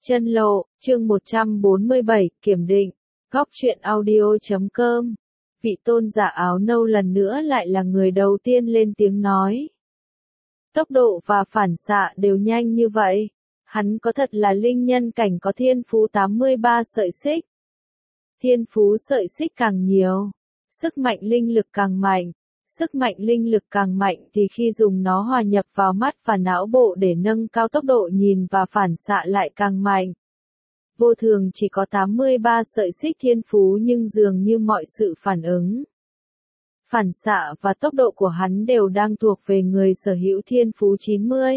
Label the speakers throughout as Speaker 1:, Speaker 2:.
Speaker 1: Chân lộ, chương 147, kiểm định, góc truyện audio.com. Vị tôn giả áo nâu lần nữa lại là người đầu tiên lên tiếng nói. Tốc độ và phản xạ đều nhanh như vậy. Hắn có thật là linh nhân cảnh có thiên phú 83 sợi xích. Thiên phú sợi xích càng nhiều, sức mạnh linh lực càng mạnh. Sức mạnh linh lực càng mạnh thì khi dùng nó hòa nhập vào mắt và não bộ để nâng cao tốc độ nhìn và phản xạ lại càng mạnh. Vô thường chỉ có 83 sợi xích thiên phú nhưng dường như mọi sự phản ứng, phản xạ và tốc độ của hắn đều đang thuộc về người sở hữu thiên phú 90,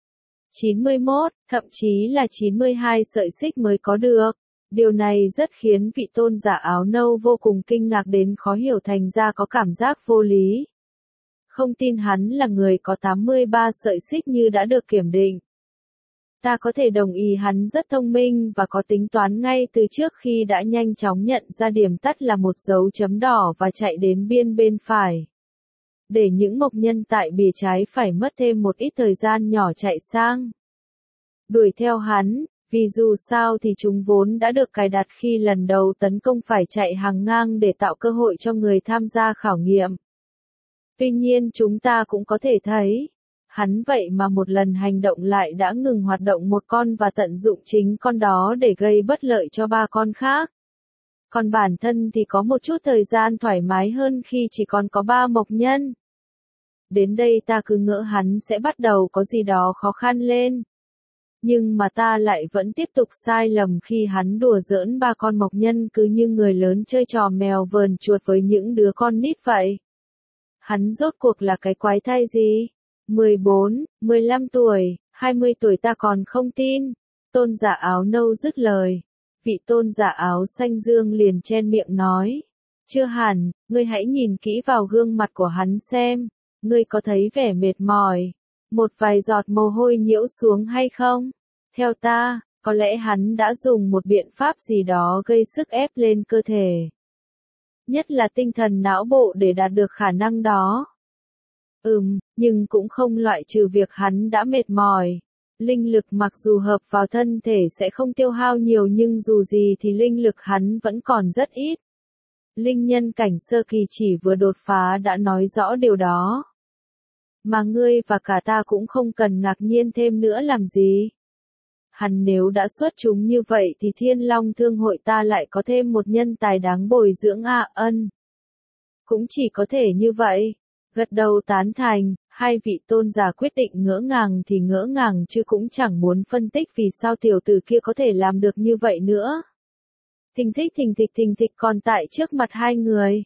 Speaker 1: 91, thậm chí là 92 sợi xích mới có được. Điều này rất khiến vị tôn giả áo nâu vô cùng kinh ngạc đến khó hiểu, thành ra có cảm giác vô lý. Không tin hắn là người có 83 sợi xích như đã được kiểm định. Ta có thể đồng ý hắn rất thông minh và có tính toán ngay từ trước khi đã nhanh chóng nhận ra điểm tắt là một dấu chấm đỏ và chạy đến biên bên phải. Để những mộc nhân tại bìa trái phải mất thêm một ít thời gian nhỏ chạy sang đuổi theo hắn. Vì dù sao thì chúng vốn đã được cài đặt khi lần đầu tấn công phải chạy hàng ngang để tạo cơ hội cho người tham gia khảo nghiệm. Tuy nhiên chúng ta cũng có thể thấy, hắn vậy mà một lần hành động lại đã ngừng hoạt động một con và tận dụng chính con đó để gây bất lợi cho 3 con khác. Còn bản thân thì có một chút thời gian thoải mái hơn khi chỉ còn có 3 mộc nhân. Đến đây ta cứ ngỡ hắn sẽ bắt đầu có gì đó khó khăn lên. Nhưng mà ta lại vẫn tiếp tục sai lầm khi hắn đùa giỡn 3 con mộc nhân cứ như người lớn chơi trò mèo vờn chuột với những đứa con nít vậy. Hắn rốt cuộc là cái quái thai gì? 14, 15 tuổi, 20 tuổi ta còn không tin. Tôn giả áo nâu dứt lời. Vị tôn giả áo xanh dương liền chen miệng nói. Chưa hẳn, ngươi hãy nhìn kỹ vào gương mặt của hắn xem. Ngươi có thấy vẻ mệt mỏi, một vài giọt mồ hôi nhiễu xuống hay không? Theo ta, có lẽ hắn đã dùng một biện pháp gì đó gây sức ép lên cơ thể. Nhất là tinh thần não bộ để đạt được khả năng đó. Nhưng cũng không loại trừ việc hắn đã mệt mỏi. Linh lực mặc dù hợp vào thân thể sẽ không tiêu hao nhiều nhưng dù gì thì linh lực hắn vẫn còn rất ít. Linh nhân cảnh sơ kỳ chỉ vừa đột phá đã nói rõ điều đó. Mà ngươi và cả ta cũng không cần ngạc nhiên thêm nữa làm gì. Hắn nếu đã xuất chúng như vậy thì Thiên Long Thương hội ta lại có thêm một nhân tài đáng bồi dưỡng ân. Cũng chỉ có thể như vậy. Gật đầu tán thành, hai vị tôn giả quyết định ngỡ ngàng thì ngỡ ngàng chứ cũng chẳng muốn phân tích vì sao tiểu tử kia có thể làm được như vậy nữa. Thình thịch còn tại trước mặt hai người.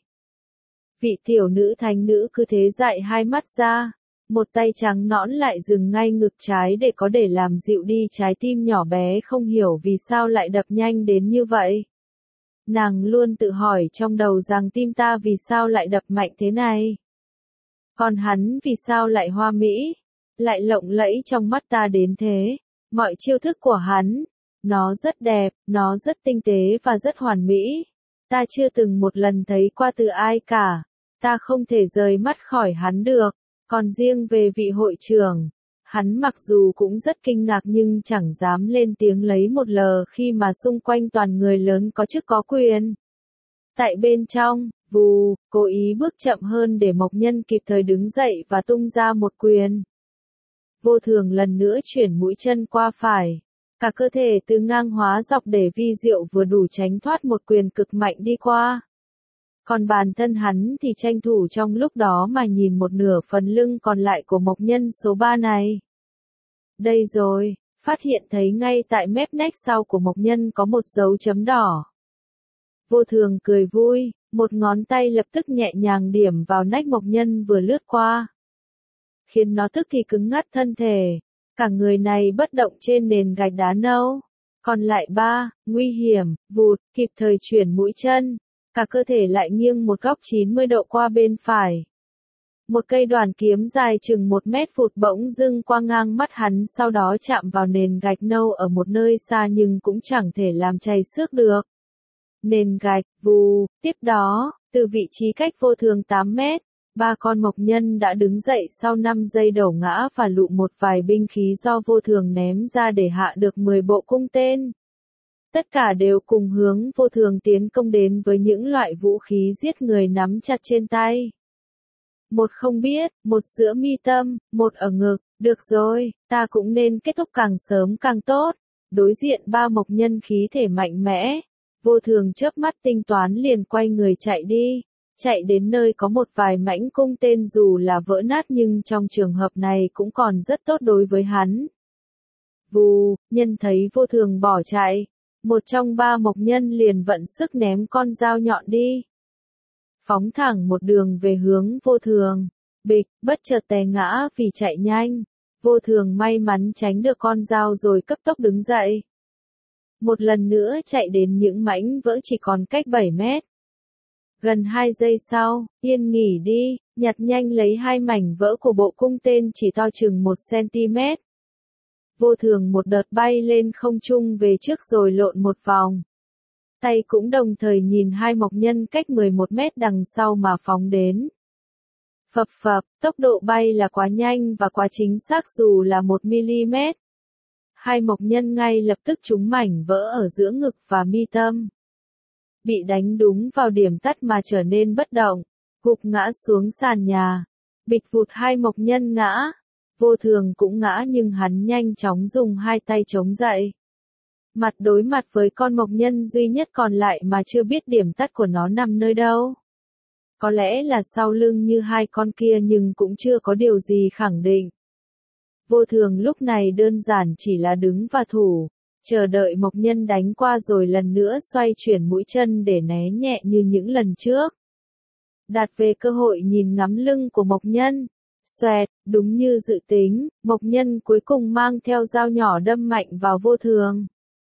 Speaker 1: Vị tiểu nữ thánh nữ cứ thế dại hai mắt ra. Một tay trắng nõn lại dừng ngay ngực trái để làm dịu đi trái tim nhỏ bé không hiểu vì sao lại đập nhanh đến như vậy. Nàng luôn tự hỏi trong đầu rằng tim ta vì sao lại đập mạnh thế này. Còn hắn vì sao lại hoa mỹ, lại lộng lẫy trong mắt ta đến thế. Mọi chiêu thức của hắn, nó rất đẹp, nó rất tinh tế và rất hoàn mỹ. Ta chưa từng một lần thấy qua từ ai cả. Ta không thể rời mắt khỏi hắn được. Còn riêng về vị hội trưởng, hắn mặc dù cũng rất kinh ngạc nhưng chẳng dám lên tiếng lấy một lờ khi mà xung quanh toàn người lớn có chức có quyền. Tại bên trong, vù, cố ý bước chậm hơn để mộc nhân kịp thời đứng dậy và tung ra một quyền. Vô thường lần nữa chuyển mũi chân qua phải. Cả cơ thể từ ngang hóa dọc để vi diệu vừa đủ tránh thoát một quyền cực mạnh đi qua. Còn bản thân hắn thì tranh thủ trong lúc đó mà nhìn một nửa phần lưng còn lại của mộc nhân số 3 này. Đây rồi, phát hiện thấy ngay tại mép nách sau của mộc nhân có một dấu chấm đỏ. Vô thường cười vui, một ngón tay lập tức nhẹ nhàng điểm vào nách mộc nhân vừa lướt qua. Khiến nó tức thì cứng ngắt thân thể, cả người này bất động trên nền gạch đá nâu. Còn lại 3, nguy hiểm, vụt, kịp thời chuyển mũi chân. Cả cơ thể lại nghiêng một góc 90 độ qua bên phải. Một cây đoàn kiếm dài chừng 1 mét vụt bỗng dưng qua ngang mắt hắn sau đó chạm vào nền gạch nâu ở một nơi xa nhưng cũng chẳng thể làm chảy xước được. Nền gạch, vù, tiếp đó, từ vị trí cách vô thường 8 mét, Ba con mộc nhân đã đứng dậy sau 5 giây đầu ngã và lụ một vài binh khí do Vô Thường ném ra để hạ được 10 bộ cung tên. Tất cả đều cùng hướng Vô Thường tiến công đến với những loại vũ khí giết người nắm chặt trên tay. Một không biết, một giữa mi tâm, một ở ngực, được rồi, ta cũng nên kết thúc càng sớm càng tốt. Đối diện ba mộc nhân khí thể mạnh mẽ, Vô Thường chớp mắt tính toán liền quay người chạy đi. Chạy đến nơi có một vài mảnh cung tên dù là vỡ nát nhưng trong trường hợp này cũng còn rất tốt đối với hắn. Vù, nhân thấy Vô Thường bỏ chạy, một trong ba mộc nhân liền vận sức ném con dao nhọn đi. Phóng thẳng một đường về hướng Vô Thường. Bịch, bất chợt té ngã vì chạy nhanh. Vô Thường may mắn tránh được con dao rồi cấp tốc đứng dậy. Một lần nữa chạy đến những mảnh vỡ chỉ còn cách 7 mét. Gần 2 giây sau, yên nghỉ đi, nhặt nhanh lấy 2 mảnh vỡ của bộ cung tên chỉ to chừng 1 cm. Vô Thường một đợt bay lên không trung về trước rồi lộn một vòng. Tay cũng đồng thời nhìn hai mộc nhân cách 11 mét đằng sau mà phóng đến. Phập phập, tốc độ bay là quá nhanh và quá chính xác dù là 1 mm. Hai mộc nhân ngay lập tức trúng mảnh vỡ ở giữa ngực và mi tâm. Bị đánh đúng vào điểm tắt mà trở nên bất động, gục ngã xuống sàn nhà. Bịch vụt hai mộc nhân ngã. Vô Thường cũng ngã nhưng hắn nhanh chóng dùng hai tay chống dậy. Mặt đối mặt với con mộc nhân duy nhất còn lại mà chưa biết điểm tắt của nó nằm nơi đâu. Có lẽ là sau lưng như hai con kia nhưng cũng chưa có điều gì khẳng định. Vô Thường lúc này đơn giản chỉ là đứng và thủ, chờ đợi mộc nhân đánh qua rồi lần nữa xoay chuyển mũi chân để né nhẹ như những lần trước. Đạt về cơ hội nhìn ngắm lưng của mộc nhân. Xoẹt, đúng như dự tính, mộc nhân cuối cùng mang theo dao nhỏ đâm mạnh vào Vô Thường.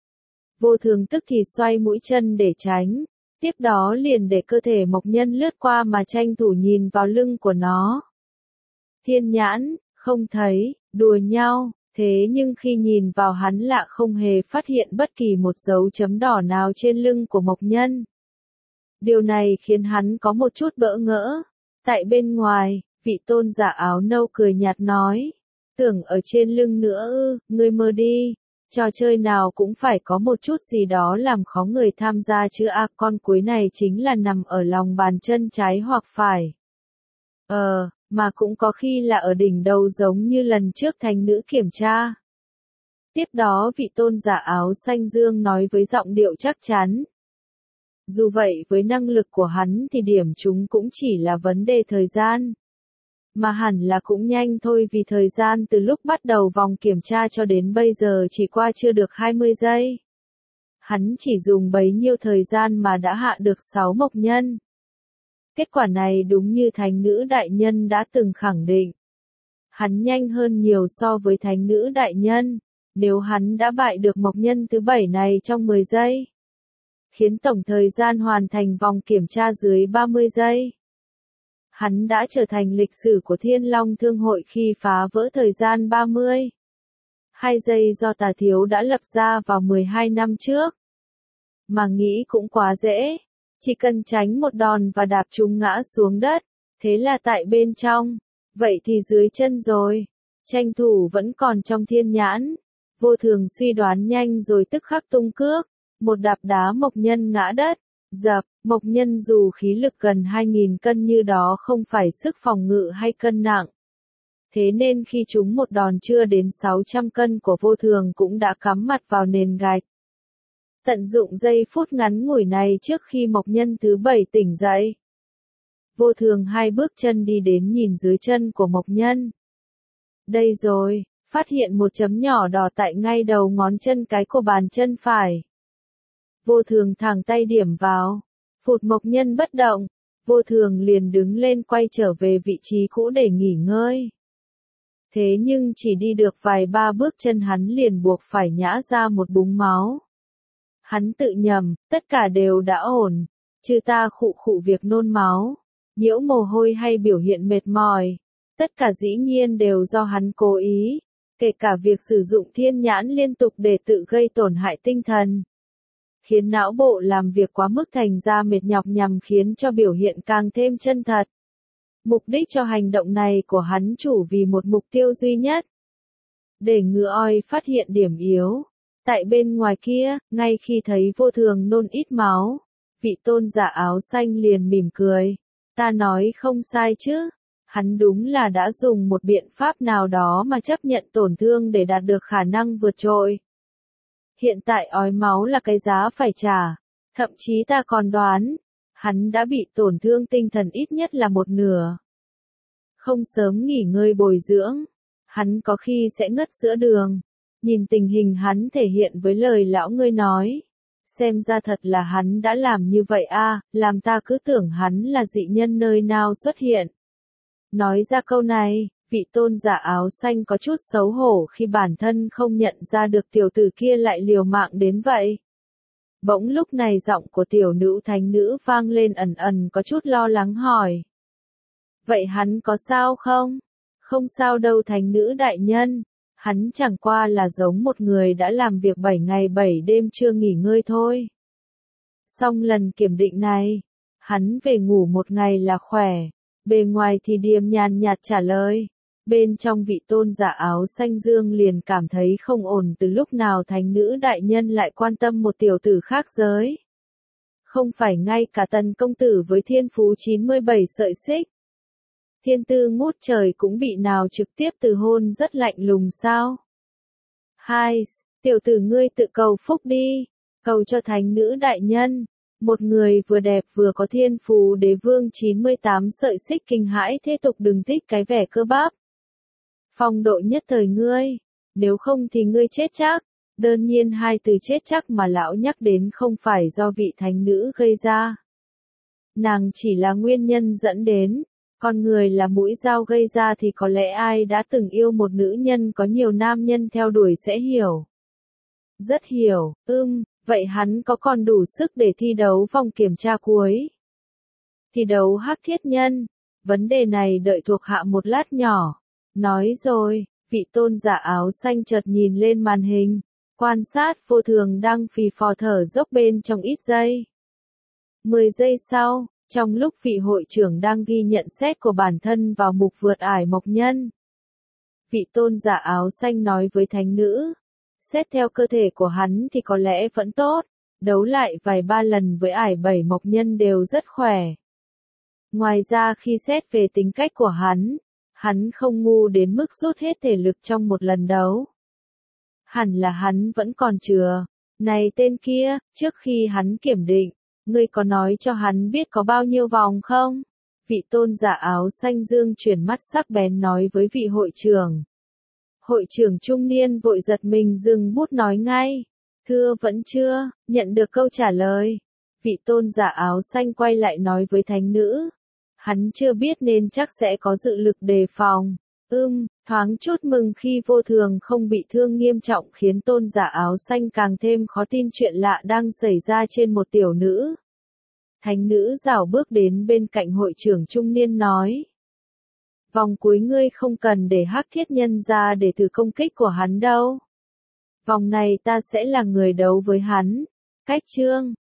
Speaker 1: Vô Thường tức thì xoay mũi chân để tránh, tiếp đó liền để cơ thể mộc nhân lướt qua mà tranh thủ nhìn vào lưng của nó. Thiên nhãn, không thấy, đùa nhau, thế nhưng khi nhìn vào hắn lạ không hề phát hiện bất kỳ một dấu chấm đỏ nào trên lưng của mộc nhân. Điều này khiến hắn có một chút bỡ ngỡ. Tại bên ngoài, vị tôn giả áo nâu cười nhạt nói, tưởng ở trên lưng nữa ư, ngươi mơ đi. Trò chơi nào cũng phải có một chút gì đó làm khó người tham gia chứ con cuối này chính là nằm ở lòng bàn chân trái hoặc phải. Mà cũng có khi là ở đỉnh đầu giống như lần trước thánh nữ kiểm tra. Tiếp đó vị tôn giả áo xanh dương nói với giọng điệu chắc chắn. Dù vậy với năng lực của hắn thì điểm chúng cũng chỉ là vấn đề thời gian. Mà hẳn là cũng nhanh thôi vì thời gian từ lúc bắt đầu vòng kiểm tra cho đến bây giờ chỉ qua chưa được 20 giây. Hắn chỉ dùng bấy nhiêu thời gian mà đã hạ được 6 mộc nhân. Kết quả này đúng như thánh nữ đại nhân đã từng khẳng định. Hắn nhanh hơn nhiều so với thánh nữ đại nhân, nếu hắn đã bại được mộc nhân thứ 7 này trong 10 giây. Khiến tổng thời gian hoàn thành vòng kiểm tra dưới 30 giây. Hắn đã trở thành lịch sử của Thiên Long Thương hội khi phá vỡ thời gian 30. 2 giây do Tà Thiếu đã lập ra vào 12 năm trước. Mà nghĩ cũng quá dễ. Chỉ cần tránh một đòn và đạp chúng ngã xuống đất. Thế là tại bên trong. Vậy thì dưới chân rồi. Tranh thủ vẫn còn trong thiên nhãn. Vô Thường suy đoán nhanh rồi tức khắc tung cước. Một đạp đá mộc nhân ngã đất. Dập, mộc nhân dù khí lực gần 2.000 cân như đó không phải sức phòng ngự hay cân nặng. Thế nên khi chúng một đòn chưa đến 600 cân của Vô Thường cũng đã cắm mặt vào nền gạch. Tận dụng giây phút ngắn ngủi này trước khi mộc nhân thứ 7 tỉnh dậy. Vô Thường 2 bước chân đi đến nhìn dưới chân của mộc nhân. Đây rồi, phát hiện một chấm nhỏ đỏ tại ngay đầu ngón chân cái của bàn chân phải. Vô Thường thẳng tay điểm vào. Phụt mộc nhân bất động. Vô Thường liền đứng lên quay trở về vị trí cũ để nghỉ ngơi. Thế nhưng chỉ đi được vài ba bước chân hắn liền buộc phải nhả ra một búng máu. Hắn tự nhầm, tất cả đều đã ổn. Chứ ta khụ khụ việc nôn máu. Nhiễu mồ hôi hay biểu hiện mệt mỏi. Tất cả dĩ nhiên đều do hắn cố ý. Kể cả việc sử dụng thiên nhãn liên tục để tự gây tổn hại tinh thần. Khiến não bộ làm việc quá mức thành ra mệt nhọc nhằm khiến cho biểu hiện càng thêm chân thật. Mục đích cho hành động này của hắn chủ vì một mục tiêu duy nhất. Để ngựa oi phát hiện điểm yếu. Tại bên ngoài kia, ngay khi thấy vô thường nôn ít máu, vị tôn giả áo xanh liền mỉm cười. Ta nói không sai chứ. Hắn đúng là đã dùng một biện pháp nào đó mà chấp nhận tổn thương để đạt được khả năng vượt trội. Hiện tại ói máu là cái giá phải trả. Thậm chí ta còn đoán, hắn đã bị tổn thương tinh thần ít nhất là một nửa. Không sớm nghỉ ngơi bồi dưỡng, hắn có khi sẽ ngất giữa đường. Nhìn tình hình hắn thể hiện với lời lão ngươi nói. Xem ra thật là hắn đã làm như vậy a, làm ta cứ tưởng hắn là dị nhân nơi nào xuất hiện. Nói ra câu này, vị tôn giả áo xanh có chút xấu hổ khi bản thân không nhận ra được tiểu tử kia lại liều mạng đến vậy. Bỗng lúc này giọng của tiểu nữ thánh nữ vang lên ẩn ẩn có chút lo lắng hỏi. Vậy hắn có sao không? Không sao đâu thánh nữ đại nhân. Hắn chẳng qua là giống một người đã làm việc 7 ngày 7 đêm chưa nghỉ ngơi thôi. Xong lần kiểm định này, hắn về ngủ một ngày là khỏe. Bề ngoài thì điềm nhàn nhạt trả lời. Bên trong vị tôn giả áo xanh dương liền cảm thấy không ổn từ lúc nào thánh nữ đại nhân lại quan tâm một tiểu tử khác giới. Không phải ngay cả tần công tử với thiên phú 97 sợi xích. Thiên tư ngút trời cũng bị nào trực tiếp từ hôn rất lạnh lùng sao? Hai, tiểu tử ngươi tự cầu phúc đi, cầu cho thánh nữ đại nhân. Một người vừa đẹp vừa có thiên phú đế vương 98 sợi xích kinh hãi thế tục đừng thích cái vẻ cơ bắp. Phong độ nhất thời ngươi, nếu không thì ngươi chết chắc. Đơn nhiên hai từ chết chắc mà lão nhắc đến không phải do vị thánh nữ gây ra. Nàng chỉ là nguyên nhân dẫn đến. Con người là mũi dao gây ra thì có lẽ ai đã từng yêu một nữ nhân có nhiều nam nhân theo đuổi sẽ hiểu. Rất hiểu, vậy hắn có còn đủ sức để thi đấu vòng kiểm tra cuối? Thi đấu hắc thiết nhân, vấn đề này đợi thuộc hạ một lát nhỏ. Nói rồi, vị tôn giả áo xanh chợt nhìn lên màn hình, quan sát vô thường đang phì phò thở dốc bên trong ít giây. 10 giây sau. Trong lúc vị hội trưởng đang ghi nhận xét của bản thân vào mục vượt ải mộc nhân. Vị tôn giả áo xanh nói với thánh nữ. Xét theo cơ thể của hắn thì có lẽ vẫn tốt. Đấu lại vài ba lần với ải 7 mộc nhân đều rất khỏe. Ngoài ra khi xét về tính cách của hắn không ngu đến mức rút hết thể lực trong một lần đấu. Hẳn là hắn vẫn còn chừa. Này tên kia, trước khi hắn kiểm định. Ngươi có nói cho hắn biết có bao nhiêu vòng không? Vị tôn giả áo xanh dương chuyển mắt sắc bén nói với vị hội trưởng. Hội trưởng trung niên vội giật mình dừng bút nói ngay. Thưa vẫn chưa, nhận được câu trả lời. Vị tôn giả áo xanh quay lại nói với thánh nữ. Hắn chưa biết nên chắc sẽ có dự lực đề phòng. Thoáng chút mừng khi vô thường không bị thương nghiêm trọng khiến tôn giả áo xanh càng thêm khó tin chuyện lạ đang xảy ra trên một tiểu nữ. Thánh nữ rảo bước đến bên cạnh hội trưởng trung niên nói. Vòng cuối ngươi không cần để hắc thiết nhân ra để thử công kích của hắn đâu. Vòng này ta sẽ là người đấu với hắn. Cách chương